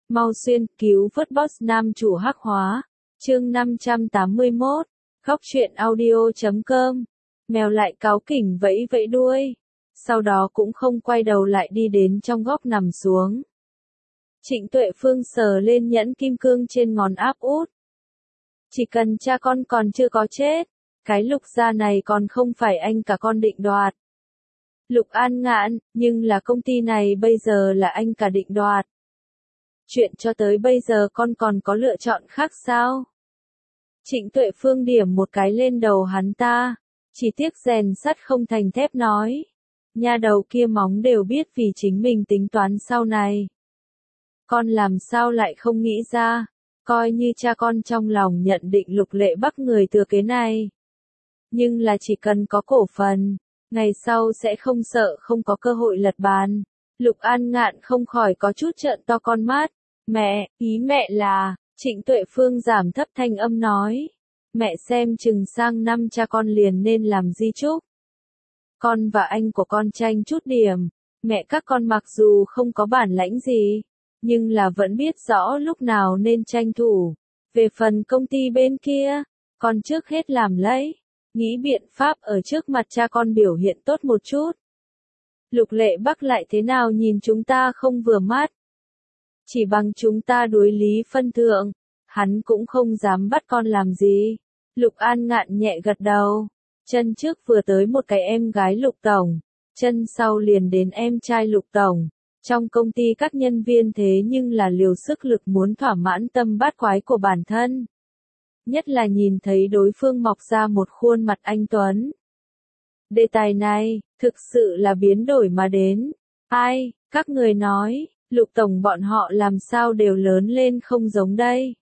Mau xuyên cứu vớt boss nam chủ hắc hóa. Chương 581. Góc truyện audio.com. Mèo lại cáu kỉnh vẫy vẫy đuôi. Sau đó cũng không quay đầu lại đi đến trong góc nằm xuống. Trịnh Tuệ Phương sờ lên nhẫn kim cương trên ngón áp út. Chỉ cần cha con còn chưa có chết, cái Lục gia này còn không phải anh cả con định đoạt. Lục An Ngạn, nhưng là công ty này bây giờ là anh cả định đoạt. Chuyện cho tới bây giờ con còn có lựa chọn khác sao? Trịnh Tuệ Phương điểm một cái lên đầu hắn ta, chỉ tiếc rèn sắt không thành thép nói. Nha đầu kia móng đều biết vì chính mình tính toán sau này. Con làm sao lại không nghĩ ra, coi như cha con trong lòng nhận định Lục Lệ Bắc người thừa kế này. Nhưng là chỉ cần có cổ phần, ngày sau sẽ không sợ không có cơ hội lật bàn. Lục An Ngạn không khỏi có chút trợn to con mắt. Mẹ, ý mẹ là, Trịnh Tuệ Phương giảm thấp thanh âm nói. Mẹ xem chừng sang năm cha con liền nên làm di chúc. Con và anh của con tranh chút điểm, mẹ các con mặc dù không có bản lãnh gì, nhưng là vẫn biết rõ lúc nào nên tranh thủ. Về phần công ty bên kia, con trước hết làm lấy, nghĩ biện pháp ở trước mặt cha con biểu hiện tốt một chút. Lục Lệ Bắc lại thế nào nhìn chúng ta không vừa mắt. Chỉ bằng chúng ta đối lý phân thượng, hắn cũng không dám bắt con làm gì. Lục An Ngạn nhẹ gật đầu, chân trước vừa tới một cái em gái Lục Tổng, chân sau liền đến em trai Lục Tổng. Trong công ty các nhân viên thế nhưng là liều sức lực muốn thỏa mãn tâm bát quái của bản thân. Nhất là nhìn thấy đối phương mọc ra một khuôn mặt anh tuấn. Đề tài này, thực sự là biến đổi mà đến. Ai, các người nói, Lục Tổng bọn họ làm sao đều lớn lên không giống đây.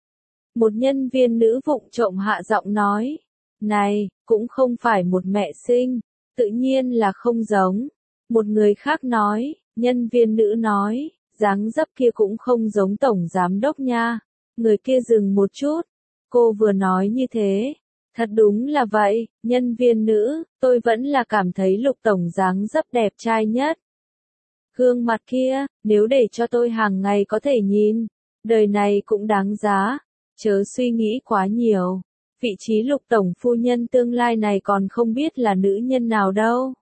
Một nhân viên nữ vụng trộm hạ giọng nói. Này, cũng không phải một mẹ sinh, tự nhiên là không giống. Một người khác nói, nhân viên nữ nói, dáng dấp kia cũng không giống tổng giám đốc nha. Người kia dừng một chút, cô vừa nói như thế. Thật đúng là vậy, nhân viên nữ, tôi vẫn là cảm thấy Lục Tổng dáng dấp đẹp trai nhất. Gương mặt kia, nếu để cho tôi hàng ngày có thể nhìn, đời này cũng đáng giá, chớ suy nghĩ quá nhiều. Vị trí Lục Tổng phu nhân tương lai này còn không biết là nữ nhân nào đâu.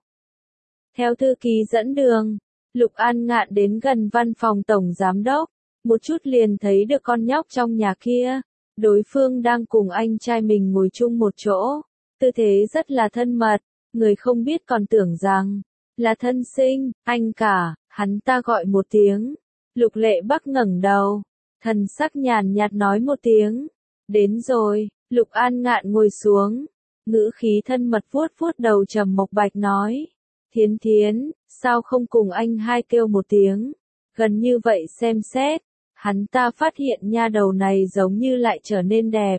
Theo thư ký dẫn đường, Lục An Ngạn đến gần văn phòng tổng giám đốc, một chút liền thấy được con nhóc trong nhà kia. Đối phương đang cùng anh trai mình ngồi chung một chỗ, tư thế rất là thân mật, người không biết còn tưởng rằng là thân sinh, anh cả, hắn ta gọi một tiếng. Lục Lệ Bắc ngẩng đầu, thần sắc nhàn nhạt nói một tiếng. Đến rồi, Lục An Ngạn ngồi xuống, ngữ khí thân mật vuốt vuốt đầu Trầm Mộc Bạch nói. Thiến Thiến, sao không cùng anh hai kêu một tiếng, gần như vậy xem xét. Hắn ta phát hiện nha đầu này giống như lại trở nên đẹp.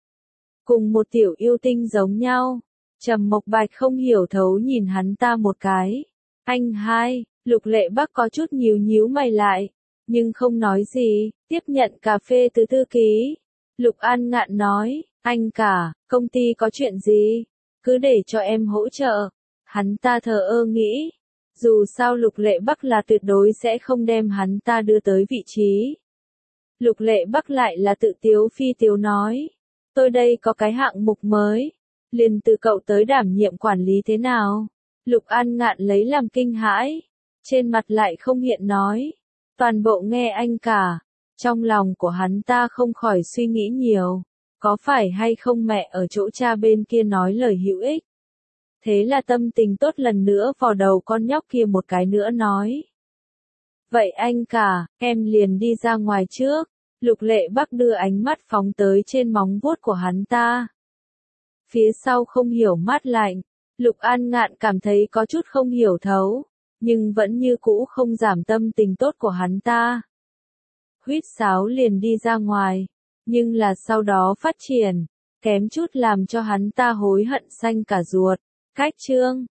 Cùng một tiểu yêu tinh giống nhau. Trầm Mộc Bạch không hiểu thấu nhìn hắn ta một cái. Anh hai, Lục Lệ Bắc có chút nhíu mày lại, nhưng không nói gì, tiếp nhận cà phê từ thư ký. Lục An Ngạn nói, anh cả, công ty có chuyện gì? Cứ để cho em hỗ trợ. Hắn ta thờ ơ nghĩ. Dù sao Lục Lệ Bắc là tuyệt đối sẽ không đem hắn ta đưa tới vị trí. Lục Lệ Bắc lại là tự tiếu phi tiếu nói. Tôi đây có cái hạng mục mới. Liền từ cậu tới đảm nhiệm quản lý thế nào? Lục An Ngạn lấy làm kinh hãi. Trên mặt lại không hiện nói. Toàn bộ nghe anh cả. Trong lòng của hắn ta không khỏi suy nghĩ nhiều. Có phải hay không mẹ ở chỗ cha bên kia nói lời hữu ích? Thế là tâm tình tốt lần nữa vào đầu con nhóc kia một cái nữa nói. Vậy anh cả, em liền đi ra ngoài trước. Lục Lệ Bắc đưa ánh mắt phóng tới trên móng vuốt của hắn ta. Phía sau không hiểu mát lạnh, Lục An Ngạn cảm thấy có chút không hiểu thấu, nhưng vẫn như cũ không giảm tâm tình tốt của hắn ta. Huýt sáo liền đi ra ngoài, nhưng là sau đó phát triển, kém chút làm cho hắn ta hối hận xanh cả ruột. Cách chương